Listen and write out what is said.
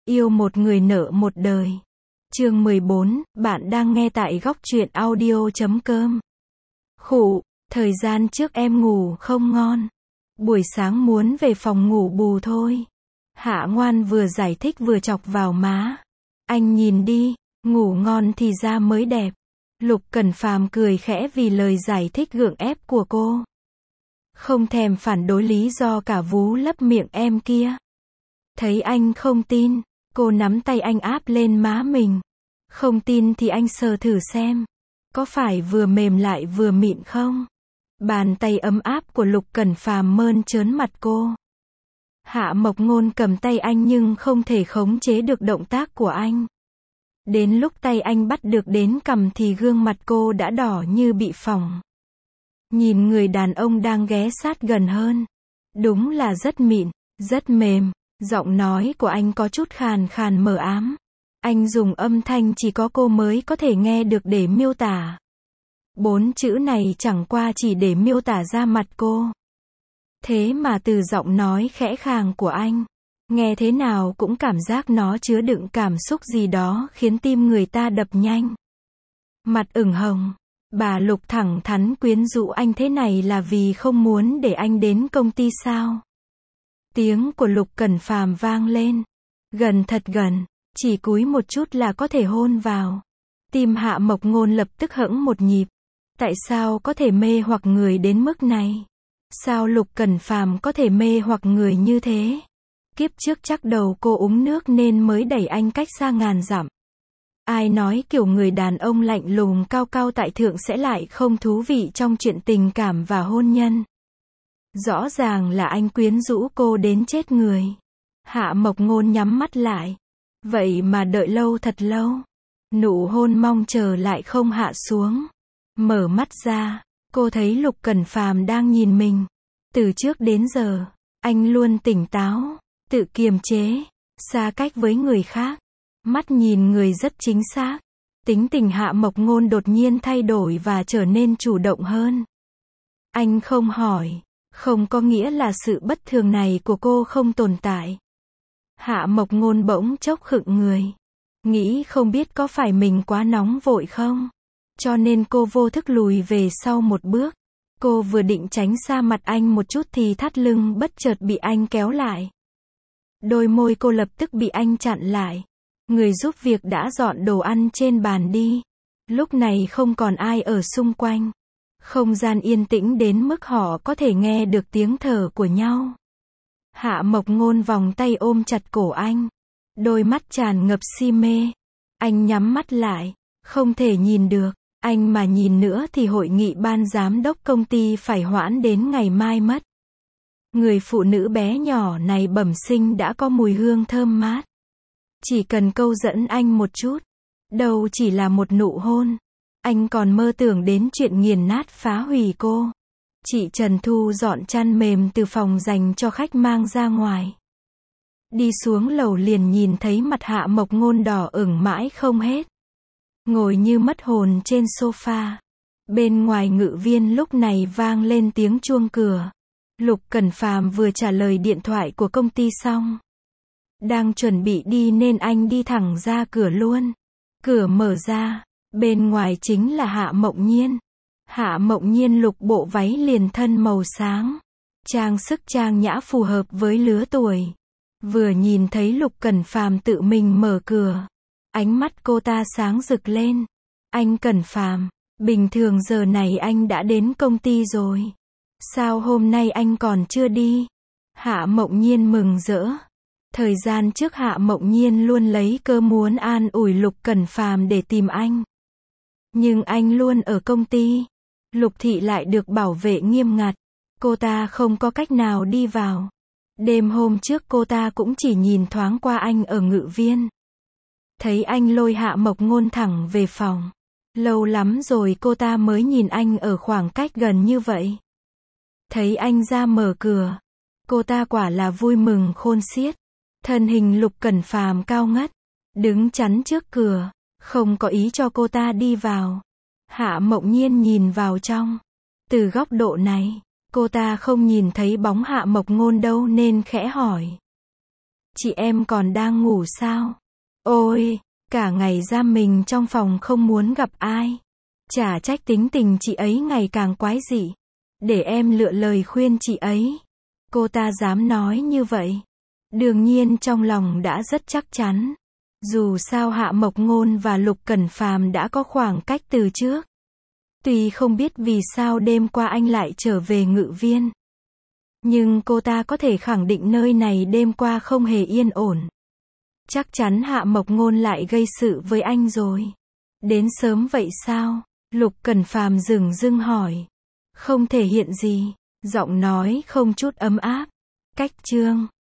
Yêu một người nợ một đời. Chương 14, bạn đang nghe tại góc truyện audio.com. Khụ, thời gian trước em ngủ không ngon. Buổi sáng muốn về phòng ngủ bù thôi. Hạ Ngoan vừa giải thích vừa chọc vào má. Anh nhìn đi, ngủ ngon thì da mới đẹp. Lục Cẩn Phàm cười khẽ vì lời giải thích gượng ép của cô. Không thèm phản đối lý do cả vú lấp miệng em kia. Thấy anh không tin, cô nắm tay anh áp lên má mình. Không tin thì anh sờ thử xem. Có phải vừa mềm lại vừa mịn không? Bàn tay ấm áp của Lục Cẩn Phàm mơn trớn mặt cô. Hạ Mộc Ngôn cầm tay anh nhưng không thể khống chế được động tác của anh. Đến lúc tay anh bắt được đến cằm thì gương mặt cô đã đỏ như bị phỏng. Nhìn người đàn ông đang ghé sát gần hơn. Đúng là rất mịn, rất mềm. Giọng nói của anh có chút khàn khàn mờ ám. Anh dùng âm thanh chỉ có cô mới có thể nghe được để miêu tả. 4 chữ này chẳng qua chỉ để miêu tả ra mặt cô. Thế mà từ giọng nói khẽ khàng của anh, nghe thế nào cũng cảm giác nó chứa đựng cảm xúc gì đó khiến tim người ta đập nhanh. Mặt ửng hồng, bà Lục thẳng thắn quyến rũ anh thế này là vì không muốn để anh đến công ty sao? Tiếng của Lục Cẩn Phàm vang lên. Gần thật gần, chỉ cúi một chút là có thể hôn vào. Tim Hạ Mộc Ngôn lập tức hững một nhịp. Tại sao có thể mê hoặc người đến mức này? Sao Lục Cẩn Phàm có thể mê hoặc người như thế? Kiếp trước chắc đầu cô uống nước nên mới đẩy anh cách xa ngàn dặm. Ai nói kiểu người đàn ông lạnh lùng cao cao tại thượng sẽ lại không thú vị trong chuyện tình cảm và hôn nhân? Rõ ràng là anh quyến rũ cô đến chết người. Hạ Mộc Ngôn nhắm mắt lại. Vậy mà đợi lâu thật lâu. Nụ hôn mong chờ lại không hạ xuống. Mở mắt ra, cô thấy Lục Cẩn Phàm đang nhìn mình. Từ trước đến giờ, anh luôn tỉnh táo, tự kiềm chế, xa cách với người khác. Mắt nhìn người rất chính xác. Tính tình Hạ Mộc Ngôn đột nhiên thay đổi và trở nên chủ động hơn. Anh không hỏi. Không có nghĩa là sự bất thường này của cô không tồn tại. Hạ Mộc Ngôn bỗng chốc khựng người. Nghĩ không biết có phải mình quá nóng vội không? Cho nên cô vô thức lùi về sau một bước. Cô vừa định tránh xa mặt anh một chút thì thắt lưng bất chợt bị anh kéo lại. Đôi môi cô lập tức bị anh chặn lại. Người giúp việc đã dọn đồ ăn trên bàn đi. Lúc này không còn ai ở xung quanh. Không gian yên tĩnh đến mức họ có thể nghe được tiếng thở của nhau. Hạ Mộc Ngôn vòng tay ôm chặt cổ anh. Đôi mắt tràn ngập si mê. Anh nhắm mắt lại. Không thể nhìn được. Anh mà nhìn nữa thì hội nghị ban giám đốc công ty phải hoãn đến ngày mai mất. Người phụ nữ bé nhỏ này bẩm sinh đã có mùi hương thơm mát. Chỉ cần câu dẫn anh một chút. Đâu chỉ là một nụ hôn. Anh còn mơ tưởng đến chuyện nghiền nát phá hủy cô. Chị Trần Thu dọn chăn mềm từ phòng dành cho khách mang ra ngoài. Đi xuống lầu liền nhìn thấy mặt Hạ Mộc Ngôn đỏ ửng mãi không hết. Ngồi như mất hồn trên sofa. Bên ngoài ngự viên lúc này vang lên tiếng chuông cửa. Lục Cẩn Phàm vừa trả lời điện thoại của công ty xong. Đang chuẩn bị đi nên anh đi thẳng ra cửa luôn. Cửa mở ra. Bên ngoài chính là Hạ Mộng Nhiên. Hạ Mộng Nhiên lục bộ váy liền thân màu sáng. Trang sức trang nhã phù hợp với lứa tuổi. Vừa nhìn thấy Lục Cẩn Phàm tự mình mở cửa. Ánh mắt cô ta sáng rực lên. Anh Cẩn Phàm, bình thường giờ này anh đã đến công ty rồi. Sao hôm nay anh còn chưa đi? Hạ Mộng Nhiên mừng rỡ. Thời gian trước Hạ Mộng Nhiên luôn lấy cơ muốn an ủi Lục Cẩn Phàm để tìm anh. Nhưng anh luôn ở công ty. Lục Thị lại được bảo vệ nghiêm ngặt. Cô ta không có cách nào đi vào. Đêm hôm trước cô ta cũng chỉ nhìn thoáng qua anh ở ngự viên. Thấy anh lôi Hạ Mộc Ngôn thẳng về phòng. Lâu lắm rồi cô ta mới nhìn anh ở khoảng cách gần như vậy. Thấy anh ra mở cửa. Cô ta quả là vui mừng khôn xiết. Thân hình Lục Cẩn Phàm cao ngất. Đứng chắn trước cửa. Không có ý cho cô ta đi vào. Hạ Mộng Nhiên nhìn vào trong. Từ góc độ này, cô ta không nhìn thấy bóng Hạ Mộc Ngôn đâu nên khẽ hỏi. Chị em còn đang ngủ sao? Ôi, cả ngày giam mình trong phòng không muốn gặp ai. Chả trách tính tình chị ấy ngày càng quái dị. Để em lựa lời khuyên chị ấy. Cô ta dám nói như vậy. Đương nhiên trong lòng đã rất chắc chắn. Dù sao Hạ Mộc Ngôn và Lục Cẩn Phàm đã có khoảng cách từ trước. Tuy không biết vì sao đêm qua anh lại trở về Ngự Viên. Nhưng cô ta có thể khẳng định nơi này đêm qua không hề yên ổn. Chắc chắn Hạ Mộc Ngôn lại gây sự với anh rồi. Đến sớm vậy sao? Lục Cẩn Phàm dửng dưng hỏi. Không thể hiện gì. Giọng nói không chút ấm áp. Cách chương